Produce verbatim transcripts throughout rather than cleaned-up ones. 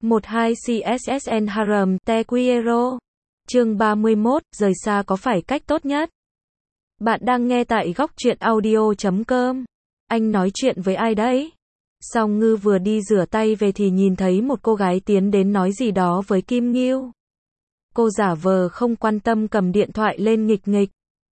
mười hai C S S N Harem Te Quiero. Chương ba mươi mốt, rời xa có phải cách tốt nhất? Bạn đang nghe tại góc truyện audio chấm com. Anh nói chuyện với ai đấy? Song Ngư vừa đi rửa tay về thì nhìn thấy một cô gái tiến đến nói gì đó với Kim Ngưu. Cô giả vờ không quan tâm cầm điện thoại lên nghịch nghịch.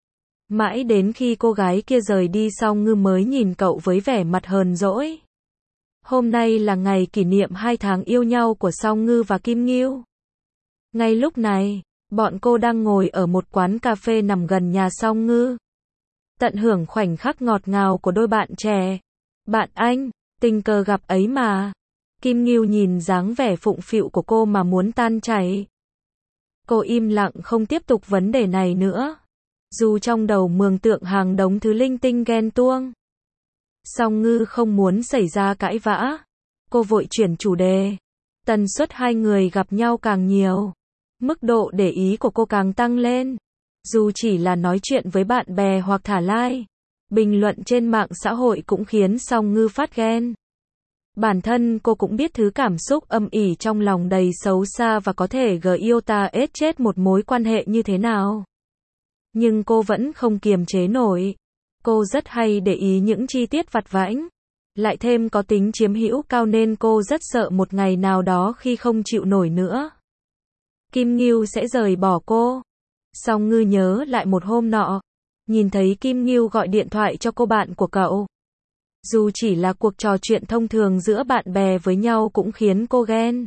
Mãi đến khi cô gái kia rời đi Song Ngư mới nhìn cậu với vẻ mặt hờn dỗi. Hôm nay là ngày kỷ niệm hai tháng yêu nhau của Song Ngư và Kim Ngưu. Ngay lúc này, bọn cô đang ngồi ở một quán cà phê nằm gần nhà Song Ngư. Tận hưởng khoảnh khắc ngọt ngào của đôi bạn trẻ. Bạn anh, tình cờ gặp ấy mà. Kim Ngưu nhìn dáng vẻ phụng phịu của cô mà muốn tan chảy. Cô im lặng không tiếp tục vấn đề này nữa. Dù trong đầu mường tượng hàng đống thứ linh tinh ghen tuông. Song Ngư không muốn xảy ra cãi vã. Cô vội chuyển chủ đề. Tần suất hai người gặp nhau càng nhiều. Mức độ để ý của cô càng tăng lên. Dù chỉ là nói chuyện với bạn bè hoặc thả like. Bình luận trên mạng xã hội cũng khiến Song Ngư phát ghen. Bản thân cô cũng biết thứ cảm xúc âm ỉ trong lòng đầy xấu xa và có thể gây yêu ta ết chết một mối quan hệ như thế nào. Nhưng cô vẫn không kiềm chế nổi. Cô rất hay để ý những chi tiết vặt vãnh. Lại thêm có tính chiếm hữu cao nên cô rất sợ một ngày nào đó khi không chịu nổi nữa. Kim Ngưu sẽ rời bỏ cô. Song Ngư nhớ lại một hôm nọ. Nhìn thấy Kim Ngưu gọi điện thoại cho cô bạn của cậu. Dù chỉ là cuộc trò chuyện thông thường giữa bạn bè với nhau cũng khiến cô ghen.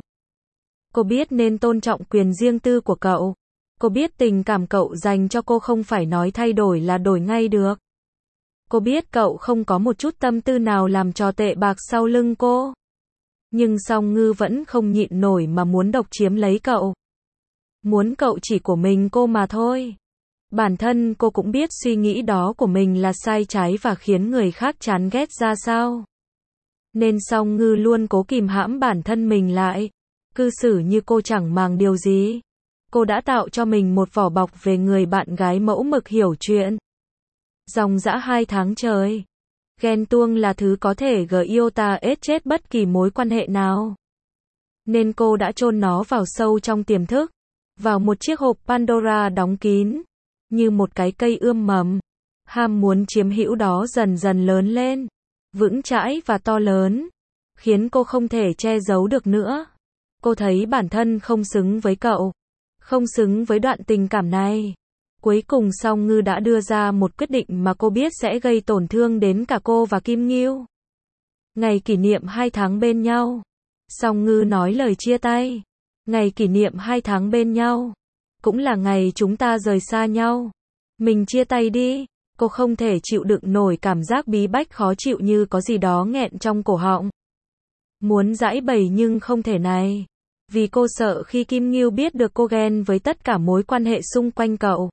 Cô biết nên tôn trọng quyền riêng tư của cậu. Cô biết tình cảm cậu dành cho cô không phải nói thay đổi là đổi ngay được. Cô biết cậu không có một chút tâm tư nào làm trò tệ bạc sau lưng cô. Nhưng Song Ngư vẫn không nhịn nổi mà muốn độc chiếm lấy cậu. Muốn cậu chỉ của mình cô mà thôi. Bản thân cô cũng biết suy nghĩ đó của mình là sai trái và khiến người khác chán ghét ra sao. Nên Song Ngư luôn cố kìm hãm bản thân mình lại. Cư xử như cô chẳng màng điều gì. Cô đã tạo cho mình một vỏ bọc về người bạn gái mẫu mực hiểu chuyện. Dòng dã hai tháng trời. Ghen tuông là thứ có thể gây yêu ta ết chết bất kỳ mối quan hệ nào. Nên cô đã chôn nó vào sâu trong tiềm thức. Vào một chiếc hộp Pandora đóng kín. Như một cái cây ươm mầm. Ham muốn chiếm hữu đó dần dần lớn lên. Vững chãi và to lớn. Khiến cô không thể che giấu được nữa. Cô thấy bản thân không xứng với cậu. Không xứng với đoạn tình cảm này. Cuối cùng Song Ngư đã đưa ra một quyết định mà cô biết sẽ gây tổn thương đến cả cô và Kim Ngưu. Ngày kỷ niệm hai tháng bên nhau. Song Ngư nói lời chia tay. Ngày kỷ niệm hai tháng bên nhau. Cũng là ngày chúng ta rời xa nhau. Mình chia tay đi. Cô không thể chịu đựng nổi cảm giác bí bách khó chịu như có gì đó nghẹn trong cổ họng. Muốn giãi bày nhưng không thể này. Vì cô sợ khi Kim Ngưu biết được cô ghen với tất cả mối quan hệ xung quanh cậu.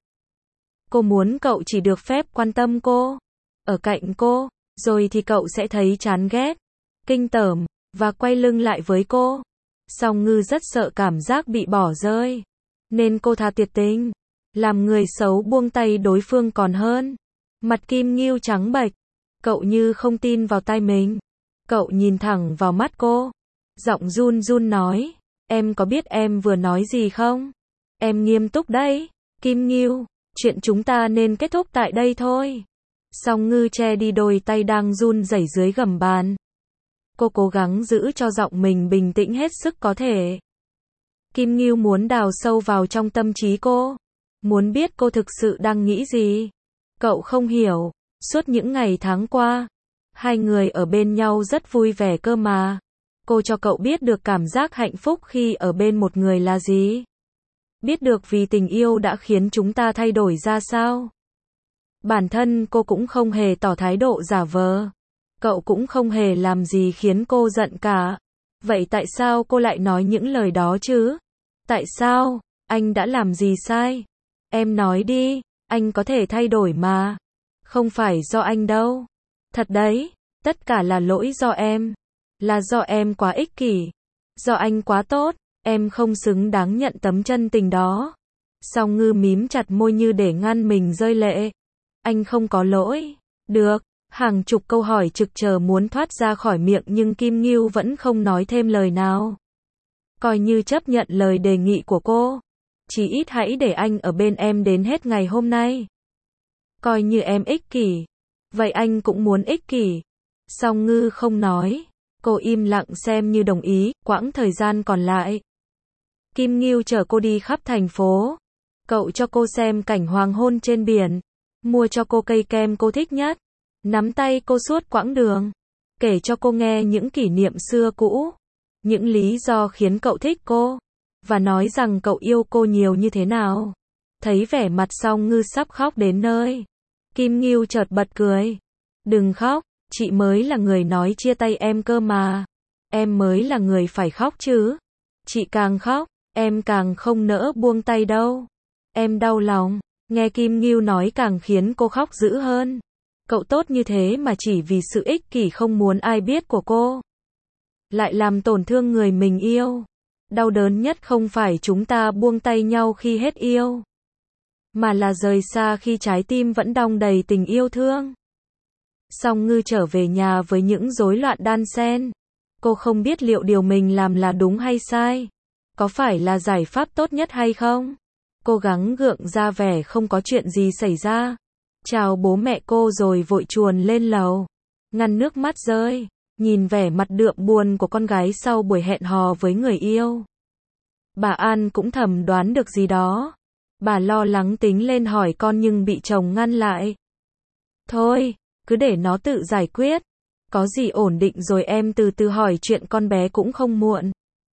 Cô muốn cậu chỉ được phép quan tâm cô. Ở cạnh cô. Rồi thì cậu sẽ thấy chán ghét. Kinh tởm. Và quay lưng lại với cô. Song Ngư rất sợ cảm giác bị bỏ rơi. Nên cô thà tuyệt tình. Làm người xấu buông tay đối phương còn hơn. Mặt Kim Ngưu trắng bệch. Cậu như không tin vào tai mình. Cậu nhìn thẳng vào mắt cô. Giọng run run nói. Em có biết em vừa nói gì không? Em nghiêm túc đấy. Kim Ngưu. Chuyện chúng ta nên kết thúc tại đây thôi. Song Ngư che đi đôi tay đang run rẩy dưới gầm bàn. Cô cố gắng giữ cho giọng mình bình tĩnh hết sức có thể. Kim Ngưu muốn đào sâu vào trong tâm trí cô. Muốn biết cô thực sự đang nghĩ gì. Cậu không hiểu. Suốt những ngày tháng qua. Hai người ở bên nhau rất vui vẻ cơ mà. Cô cho cậu biết được cảm giác hạnh phúc khi ở bên một người là gì. Biết được vì tình yêu đã khiến chúng ta thay đổi ra sao. Bản thân cô cũng không hề tỏ thái độ giả vờ. Cậu cũng không hề làm gì khiến cô giận cả. Vậy tại sao cô lại nói những lời đó chứ? Tại sao? Anh đã làm gì sai? Em nói đi, anh có thể thay đổi mà. Không phải do anh đâu. Thật đấy, tất cả là lỗi do em. Là do em quá ích kỷ. Do anh quá tốt. Em không xứng đáng nhận tấm chân tình đó. Song Ngư mím chặt môi như để ngăn mình rơi lệ. Anh không có lỗi. Được. Hàng chục câu hỏi trực chờ muốn thoát ra khỏi miệng nhưng Kim Ngưu vẫn không nói thêm lời nào. Coi như chấp nhận lời đề nghị của cô. Chỉ ít hãy để anh ở bên em đến hết ngày hôm nay. Coi như em ích kỷ. Vậy anh cũng muốn ích kỷ. Song Ngư không nói. Cô im lặng xem như đồng ý, quãng thời gian còn lại. Kim Ngưu chở cô đi khắp thành phố. Cậu cho cô xem cảnh hoàng hôn trên biển. Mua cho cô cây kem cô thích nhất. Nắm tay cô suốt quãng đường. Kể cho cô nghe những kỷ niệm xưa cũ. Những lý do khiến cậu thích cô. Và nói rằng cậu yêu cô nhiều như thế nào. Thấy vẻ mặt Song Ngư sắp khóc đến nơi. Kim Ngưu chợt bật cười. Đừng khóc, chị mới là người nói chia tay em cơ mà. Em mới là người phải khóc chứ. Chị càng khóc, em càng không nỡ buông tay đâu. Em đau lòng. Nghe Kim Ngưu nói càng khiến cô khóc dữ hơn. Cậu tốt như thế mà chỉ vì sự ích kỷ không muốn ai biết của cô. Lại làm tổn thương người mình yêu. Đau đớn nhất không phải chúng ta buông tay nhau khi hết yêu. Mà là rời xa khi trái tim vẫn đong đầy tình yêu thương. Song Ngư trở về nhà với những rối loạn đan xen. Cô không biết liệu điều mình làm là đúng hay sai. Có phải là giải pháp tốt nhất hay không? Cô gắng gượng ra vẻ không có chuyện gì xảy ra. Chào bố mẹ cô rồi vội chuồn lên lầu. Ngăn nước mắt rơi. Nhìn vẻ mặt đượm buồn của con gái sau buổi hẹn hò với người yêu. Bà An cũng thầm đoán được gì đó. Bà lo lắng tính lên hỏi con nhưng bị chồng ngăn lại. Thôi, cứ để nó tự giải quyết. Có gì ổn định rồi em từ từ hỏi chuyện con bé cũng không muộn.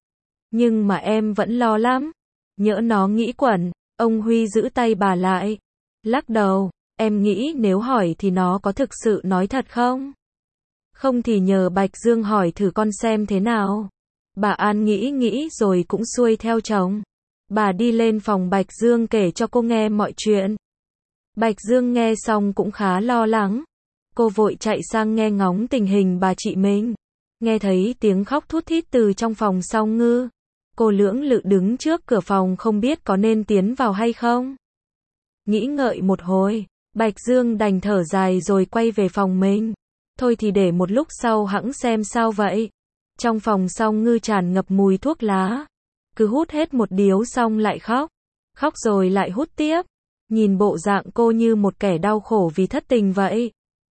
Nhưng mà em vẫn lo lắm. Nhỡ nó nghĩ quẩn. Ông Huy giữ tay bà lại. Lắc đầu, em nghĩ nếu hỏi thì nó có thực sự nói thật không? Không thì nhờ Bạch Dương hỏi thử con xem thế nào. Bà An nghĩ nghĩ rồi cũng xuôi theo chồng. Bà đi lên phòng Bạch Dương kể cho cô nghe mọi chuyện. Bạch Dương nghe xong cũng khá lo lắng. Cô vội chạy sang nghe ngóng tình hình bà chị mình. Nghe thấy tiếng khóc thút thít từ trong phòng Song Ngư. Cô lưỡng lự đứng trước cửa phòng không biết có nên tiến vào hay không. Nghĩ ngợi một hồi, Bạch Dương đành thở dài rồi quay về phòng mình. Thôi thì để một lúc sau hẵng xem sao vậy. Trong phòng Song Ngư tràn ngập mùi thuốc lá. Cứ hút hết một điếu xong lại khóc. Khóc rồi lại hút tiếp. Nhìn bộ dạng cô như một kẻ đau khổ vì thất tình vậy.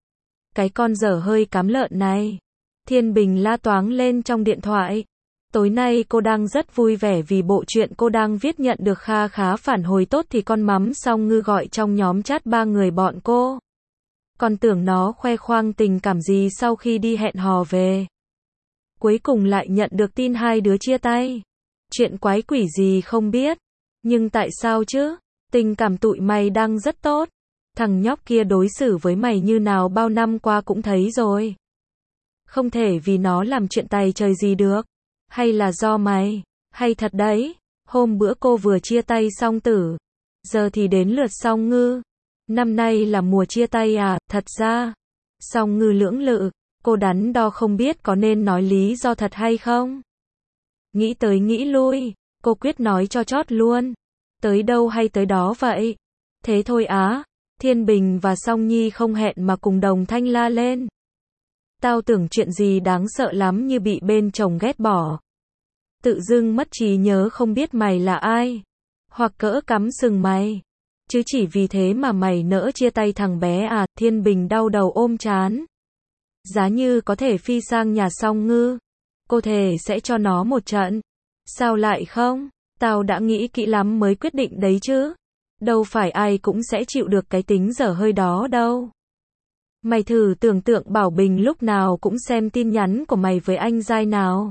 Cái con dở hơi cám lợn này. Thiên Bình la toáng lên trong điện thoại. Tối nay cô đang rất vui vẻ vì bộ truyện cô đang viết nhận được kha khá phản hồi tốt thì con mắm Song Ngư gọi trong nhóm chat ba người bọn cô. Còn tưởng nó khoe khoang tình cảm gì sau khi đi hẹn hò về. Cuối cùng lại nhận được tin hai đứa chia tay. Chuyện quái quỷ gì không biết. Nhưng tại sao chứ? Tình cảm tụi mày đang rất tốt. Thằng nhóc kia đối xử với mày như nào bao năm qua cũng thấy rồi. Không thể vì nó làm chuyện tày trời gì được. Hay là do mày? Hay thật đấy. Hôm bữa cô vừa chia tay Song Tử. Giờ thì đến lượt Song Ngư. Năm nay là mùa chia tay à? Thật ra. Song Ngư lưỡng lự. Cô đắn đo không biết có nên nói lý do thật hay không. Nghĩ tới nghĩ lui. Cô quyết nói cho chót luôn. Tới đâu hay tới đó vậy? Thế thôi á. Thiên Bình và Song Nhi không hẹn mà cùng đồng thanh la lên. Tao tưởng chuyện gì đáng sợ lắm như bị bên chồng ghét bỏ. Tự dưng mất trí nhớ không biết mày là ai. Hoặc cỡ cắm sừng mày. Chứ chỉ vì thế mà mày nỡ chia tay thằng bé à? Thiên Bình đau đầu ôm trán. Giá như có thể phi sang nhà Song Ngư. Cô thề sẽ cho nó một trận. Sao lại không? Tao đã nghĩ kỹ lắm mới quyết định đấy chứ. Đâu phải ai cũng sẽ chịu được cái tính dở hơi đó đâu. Mày thử tưởng tượng Bảo Bình lúc nào cũng xem tin nhắn của mày với anh giai nào.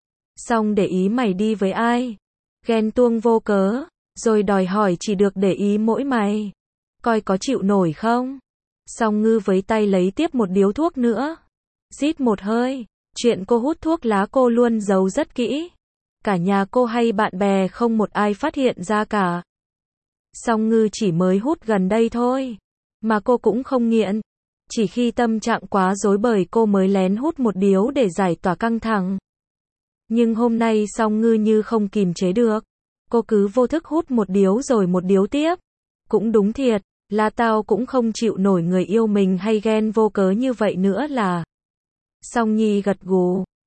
Xong để ý mày đi với ai. Ghen tuông vô cớ. Rồi đòi hỏi chỉ được để ý mỗi mày. Coi có chịu nổi không? Song Ngư với tay lấy tiếp một điếu thuốc nữa. Rít một hơi. Chuyện cô hút thuốc lá cô luôn giấu rất kỹ. Cả nhà cô hay bạn bè không một ai phát hiện ra cả. Song Ngư chỉ mới hút gần đây thôi. Mà cô cũng không nghiện. Chỉ khi tâm trạng quá rối bời cô mới lén hút một điếu để giải tỏa căng thẳng. Nhưng hôm nay Song Ngư như không kìm chế được. Cô cứ vô thức hút một điếu rồi một điếu tiếp. Cũng đúng thiệt, là tao cũng không chịu nổi người yêu mình hay ghen vô cớ như vậy nữa là. Song Nhi gật gù.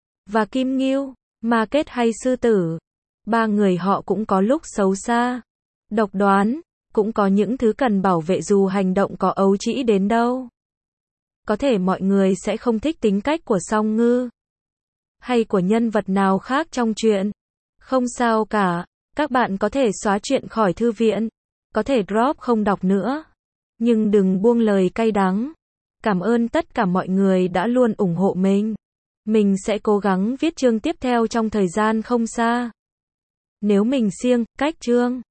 và Kim Ngưu, Ma Kết hay Sư Tử. Ba người họ cũng có lúc xấu xa, độc đoán, cũng có những thứ cần bảo vệ dù hành động có ấu trĩ đến đâu. Có thể mọi người sẽ không thích tính cách của Song Ngư, hay của nhân vật nào khác trong truyện. Không sao cả, các bạn có thể xóa truyện khỏi thư viện, có thể drop không đọc nữa. Nhưng đừng buông lời cay đắng. Cảm ơn tất cả mọi người đã luôn ủng hộ mình. Mình sẽ cố gắng viết chương tiếp theo trong thời gian không xa. Nếu mình siêng, cách chương